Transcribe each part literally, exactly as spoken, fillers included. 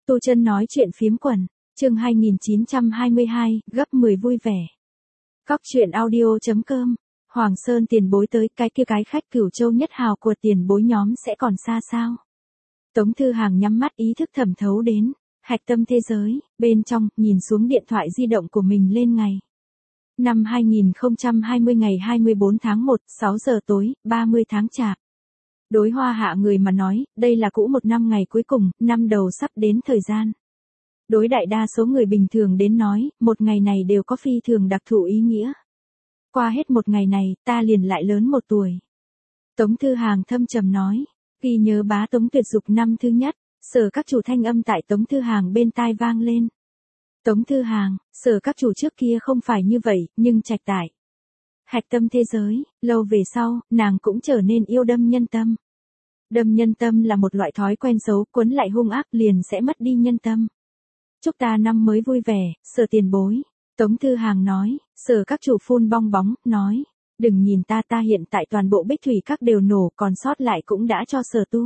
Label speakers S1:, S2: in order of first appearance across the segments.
S1: Tu Chân nói chuyện phiếm quần, chương hai nghìn chín trăm hai mươi hai, gấp mười vui vẻ. Cóc truyện audio chấm com, Hoàng Sơn tiền bối tới, cái kia cái khách Cửu Châu nhất hào của tiền bối nhóm sẽ còn xa sao? Tống Thư Hàng nhắm mắt ý thức thẩm thấu đến, hạch tâm thế giới, bên trong, nhìn xuống điện thoại di động của mình lên ngày. Năm hai nghìn không trăm hai mươi ngày hai mươi bốn tháng một, sáu giờ tối, ba mươi tháng Chạp. Đối Hoa Hạ người mà nói, đây là cũ một năm ngày cuối cùng, năm đầu sắp đến thời gian. Đối đại đa số người bình thường đến nói, một ngày này đều có phi thường đặc thù ý nghĩa. Qua hết một ngày này, ta liền lại lớn một tuổi. Tống Thư Hàng thâm trầm nói, ghi nhớ bá Tống tuyệt dục năm thứ nhất, sở các chủ thanh âm tại Tống Thư Hàng bên tai vang lên. Tống Thư Hàng, sở các chủ trước kia không phải như vậy, nhưng trạch tại. Hạch tâm thế giới, lâu về sau, nàng cũng trở nên yêu đâm nhân tâm. Đâm nhân tâm là một loại thói quen xấu, cuốn lại hung ác liền sẽ mất đi nhân tâm. Chúc ta năm mới vui vẻ, sở tiền bối. Tống Thư Hàng nói, sở các chủ phun bong bóng, nói, đừng nhìn ta ta hiện tại toàn bộ bích thủy các đều nổ, còn sót lại cũng đã cho sở tu.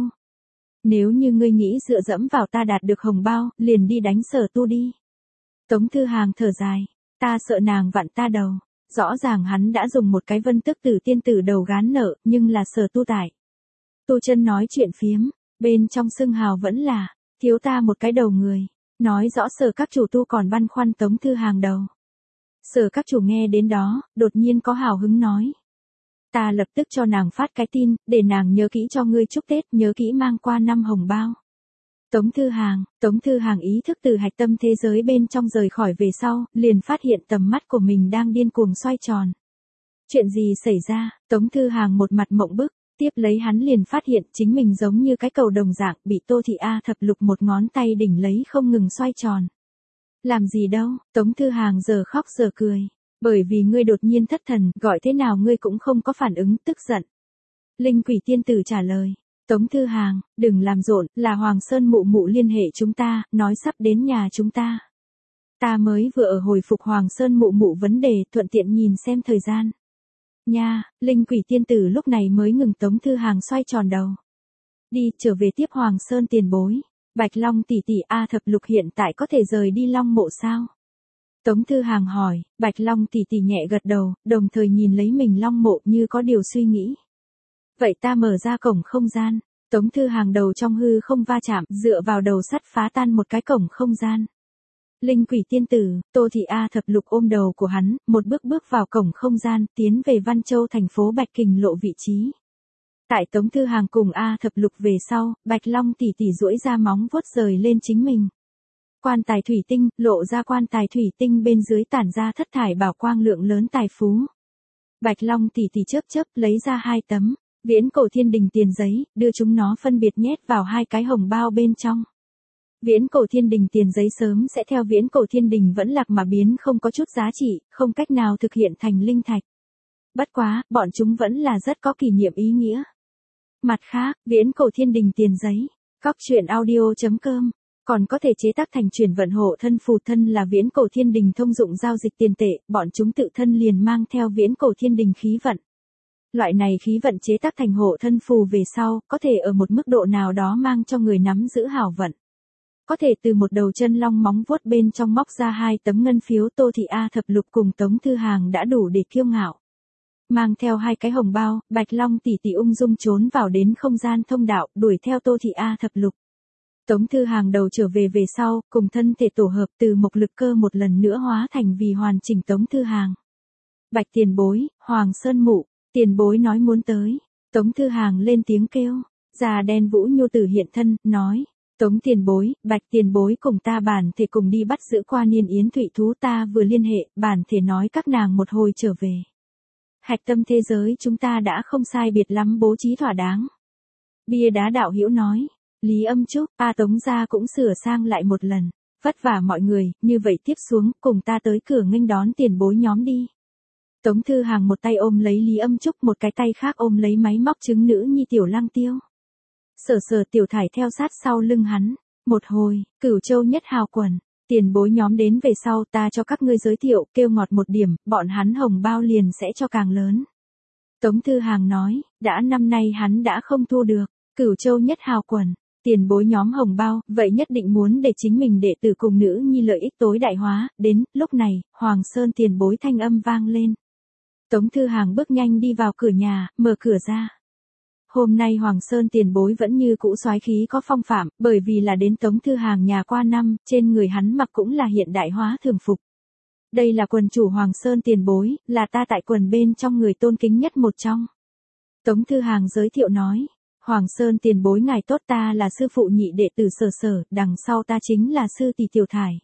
S1: Nếu như ngươi nghĩ dựa dẫm vào ta đạt được hồng bao, liền đi đánh sở tu đi. Tống Thư Hàng thở dài, ta sợ nàng vặn ta đầu. Rõ ràng hắn đã dùng một cái vân tức tử tiên tử đầu gán nợ, nhưng là sở tu tại. Tu Chân nói chuyện phiếm, bên trong xưng hào vẫn là, thiếu ta một cái đầu người. Nói rõ sở các chủ tu còn băn khoăn Tống Thư Hàng đầu. Sở các chủ nghe đến đó, đột nhiên có hào hứng nói. Ta lập tức cho nàng phát cái tin, để nàng nhớ kỹ cho ngươi chúc Tết, nhớ kỹ mang qua năm hồng bao. Tống Thư Hàng, Tống Thư Hàng ý thức từ hạch tâm thế giới bên trong rời khỏi về sau, liền phát hiện tầm mắt của mình đang điên cuồng xoay tròn. Chuyện gì xảy ra? Tống Thư Hàng một mặt mộng bức, tiếp lấy hắn liền phát hiện chính mình giống như cái cầu đồng dạng bị Tô Thị A thập lục một ngón tay đỉnh lấy không ngừng xoay tròn. Làm gì đâu? Tống Thư Hàng giờ khóc giờ cười. Bởi vì ngươi đột nhiên thất thần, gọi thế nào ngươi cũng không có phản ứng, tức giận. Linh Quỷ tiên tử trả lời. Tống Thư Hàng, đừng làm rộn, là Hoàng Sơn mụ mụ liên hệ chúng ta, nói sắp đến nhà chúng ta. Ta mới vừa ở hồi phục Hoàng Sơn mụ mụ vấn đề, thuận tiện nhìn xem thời gian. Nha, Linh Quỷ tiên tử lúc này mới ngừng Tống Thư Hàng xoay tròn đầu. Đi, trở về tiếp Hoàng Sơn tiền bối. Bạch Long tỷ tỷ A thập lục hiện tại có thể rời đi Long mộ sao? Tống Thư Hàng hỏi, Bạch Long tỷ tỷ nhẹ gật đầu, đồng thời nhìn lấy mình Long mộ như có điều suy nghĩ. Vậy ta mở ra cổng không gian. Tống Thư Hàng đầu trong hư không va chạm, dựa vào đầu sắt phá tan một cái cổng không gian. Linh Quỷ tiên tử, Tô Thị A thập lục ôm đầu của hắn, một bước bước vào cổng không gian, tiến về Văn Châu thành phố Bạch Kình lộ vị trí. Tại Tống Thư Hàng cùng A thập lục về sau, Bạch Long tỷ tỷ duỗi ra móng vuốt rời lên chính mình. Quan tài thủy tinh, lộ ra quan tài thủy tinh bên dưới tản ra thất thải bảo quang lượng lớn tài phú. Bạch Long tỷ tỷ chớp chớp lấy ra hai tấm Viễn Cổ Thiên Đình tiền giấy, đưa chúng nó phân biệt nhét vào hai cái hồng bao bên trong. Viễn Cổ Thiên Đình tiền giấy sớm sẽ theo Viễn Cổ Thiên Đình vẫn lạc mà biến không có chút giá trị, không cách nào thực hiện thành linh thạch. Bất quá, bọn chúng vẫn là rất có kỷ niệm ý nghĩa. Mặt khác, Viễn Cổ Thiên Đình tiền giấy, cóc truyện audio chấm com, còn có thể chế tác thành chuyển vận hộ thân phù thân là Viễn Cổ Thiên Đình thông dụng giao dịch tiền tệ, bọn chúng tự thân liền mang theo Viễn Cổ Thiên Đình khí vận. Loại này khí vận chế tác thành hộ thân phù về sau, có thể ở một mức độ nào đó mang cho người nắm giữ hảo vận. Có thể từ một đầu chân long móng vuốt bên trong móc ra hai tấm ngân phiếu Tô Thị A thập lục cùng Tống Thư Hàng đã đủ để kiêu ngạo. Mang theo hai cái hồng bao, Bạch Long tỷ tỷ ung dung trốn vào đến không gian thông đạo, đuổi theo Tô Thị A thập lục. Tống Thư Hàng đầu trở về về sau, cùng thân thể tổ hợp từ mộc lực cơ một lần nữa hóa thành vì hoàn chỉnh Tống Thư Hàng. Bạch tiền bối, Hoàng Sơn mụ, tiền bối nói muốn tới. Tống Thư Hàng lên tiếng kêu, già đen Vũ Nhu Tử hiện thân, nói, Tống tiền bối, Bạch tiền bối cùng ta bản thể cùng đi bắt giữ qua niên yến thụy thú, ta vừa liên hệ, bản thể nói các nàng một hồi trở về. Hạch tâm thế giới chúng ta đã không sai biệt lắm bố trí thỏa đáng. Bia đá đạo hữu nói, Lý Âm Trúc, A Tống gia cũng sửa sang lại một lần, vất vả mọi người, như vậy tiếp xuống, cùng ta tới cửa nghênh đón tiền bối nhóm đi. Tống Thư Hàng một tay ôm lấy Lý Âm Trúc, một cái tay khác ôm lấy máy móc trứng nữ nhi Tiểu Lăng Tiêu. Sở Sở Tiểu Thải theo sát sau lưng hắn. Một hồi, Cửu Châu nhất hào quần, tiền bối nhóm đến về sau, ta cho các ngươi giới thiệu, kêu ngọt một điểm, bọn hắn hồng bao liền sẽ cho càng lớn. Tống Thư Hàng nói, đã năm nay hắn đã không thu được, Cửu Châu nhất hào quần, Tiền bối nhóm hồng bao, vậy nhất định muốn để chính mình đệ tử cùng nữ nhi lợi ích tối đại hóa, đến, lúc này, Hoàng Sơn tiền bối thanh âm vang lên. Tống Thư Hàng bước nhanh đi vào cửa nhà, mở cửa ra. Hôm nay Hoàng Sơn tiền bối vẫn như cũ soái khí có phong phạm, bởi vì là đến Tống Thư Hàng nhà qua năm, trên người hắn mặc cũng là hiện đại hóa thường phục. Đây là quần chủ Hoàng Sơn tiền bối, là ta tại quần bên trong người tôn kính nhất một trong. Tống Thư Hàng giới thiệu nói, Hoàng Sơn tiền bối ngài tốt, ta là sư phụ nhị đệ tử Sở Sở, đằng sau ta chính là sư tỷ Tiểu Thải.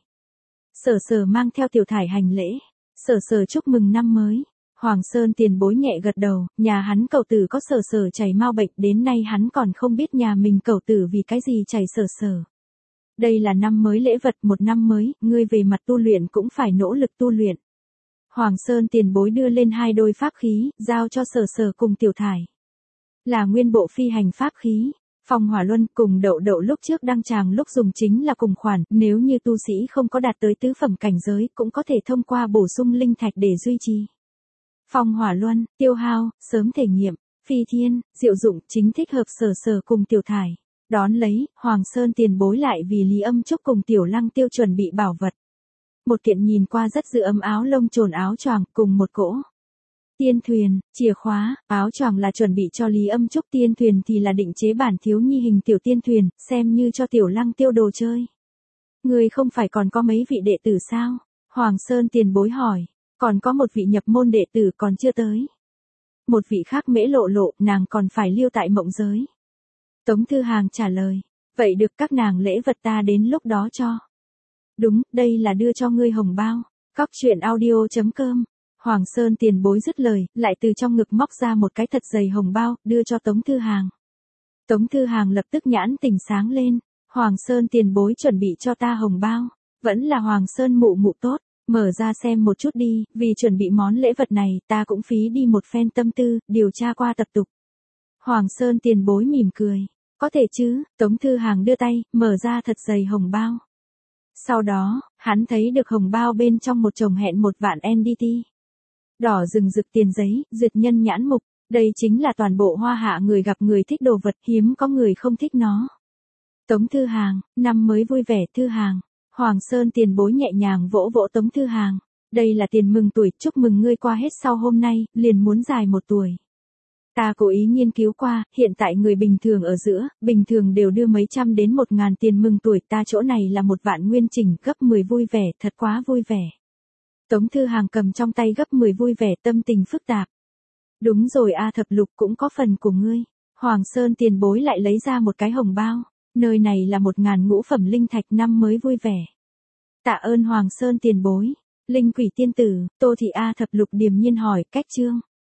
S1: Sở Sở mang theo Tiểu Thải hành lễ, Sở Sở chúc mừng năm mới. Hoàng Sơn tiền bối nhẹ gật đầu, nhà hắn cậu tử có Sở Sở chảy mau bệnh, đến nay hắn còn không biết nhà mình cậu tử vì cái gì chảy Sở Sở. Đây là năm mới lễ vật, một năm mới, ngươi về mặt tu luyện cũng phải nỗ lực tu luyện. Hoàng Sơn tiền bối đưa lên hai đôi pháp khí, giao cho Sở Sở cùng Tiểu Thải. Là nguyên bộ phi hành pháp khí, Phong Hỏa Luân cùng Đậu Đậu lúc trước đăng tràng lúc dùng chính là cùng khoản, nếu như tu sĩ không có đạt tới tứ phẩm cảnh giới cũng có thể thông qua bổ sung linh thạch để duy trì. Phong Hỏa Luân, tiêu hao, sớm thể nghiệm, phi thiên, diệu dụng, chính thích hợp Sở Sở cùng Tiểu Thải. Đón lấy, Hoàng Sơn tiền bối lại vì Lý Âm Trúc cùng Tiểu Lăng Tiêu chuẩn bị bảo vật. Một kiện nhìn qua rất dự ấm áo lông trồn áo choàng cùng một cỗ tiên thuyền, chìa khóa, áo choàng là chuẩn bị cho Lý Âm Trúc, tiên thuyền thì là định chế bản thiếu nhi hình tiểu tiên thuyền, xem như cho Tiểu Lăng Tiêu đồ chơi. Người không phải còn có mấy vị đệ tử sao? Hoàng Sơn tiền bối hỏi, còn có một vị nhập môn đệ tử còn chưa tới. Một vị khác Mễ Lộ Lộ, nàng còn phải lưu tại mộng giới. Tống Thư Hàng trả lời, vậy được, các nàng lễ vật ta đến lúc đó cho. Đúng, đây là đưa cho ngươi hồng bao. Cóc truyện audio chấm com. Hoàng Sơn tiền bối dứt lời, lại từ trong ngực móc ra một cái thật dày hồng bao, đưa cho Tống Thư Hàng. Tống Thư Hàng lập tức nhãn tỉnh sáng lên, Hoàng Sơn tiền bối chuẩn bị cho ta hồng bao, vẫn là Hoàng Sơn mụ mụ tốt, mở ra xem một chút đi, vì chuẩn bị món lễ vật này, ta cũng phí đi một phen tâm tư, điều tra qua tập tục. Hoàng Sơn tiền bối mỉm cười, có thể chứ, Tống Thư Hàng đưa tay, mở ra thật dày hồng bao. Sau đó, hắn thấy được hồng bao bên trong một chồng hẹn một vạn en đê tê. Đỏ rừng rực tiền giấy, duyệt nhân nhãn mục, đây chính là toàn bộ Hoa Hạ người gặp người thích đồ vật, hiếm có người không thích nó. Tống Thư Hàng, năm mới vui vẻ. Thư Hàng. Hoàng Sơn tiền bối nhẹ nhàng vỗ vỗ Tống Thư Hàng. Đây là tiền mừng tuổi, chúc mừng ngươi qua hết sau hôm nay, liền muốn dài một tuổi. Ta cố ý nghiên cứu qua, hiện tại người bình thường ở giữa, bình thường đều đưa mấy trăm đến một ngàn tiền mừng tuổi, ta chỗ này là một vạn nguyên chỉnh, gấp mười vui vẻ, thật quá vui vẻ. Tống Thư Hàng cầm trong tay gấp mười vui vẻ, tâm tình phức tạp. Đúng rồi a, thập lục cũng có phần của ngươi. Hoàng Sơn tiền bối lại lấy ra một cái hồng bao, nơi này là một ngàn ngũ phẩm linh thạch, năm mới vui vẻ. Tạ ơn Hoàng Sơn tiền bối. Linh Quỷ tiên tử, Tô Thị A. Thập lục điềm nhiên hỏi, cách chương.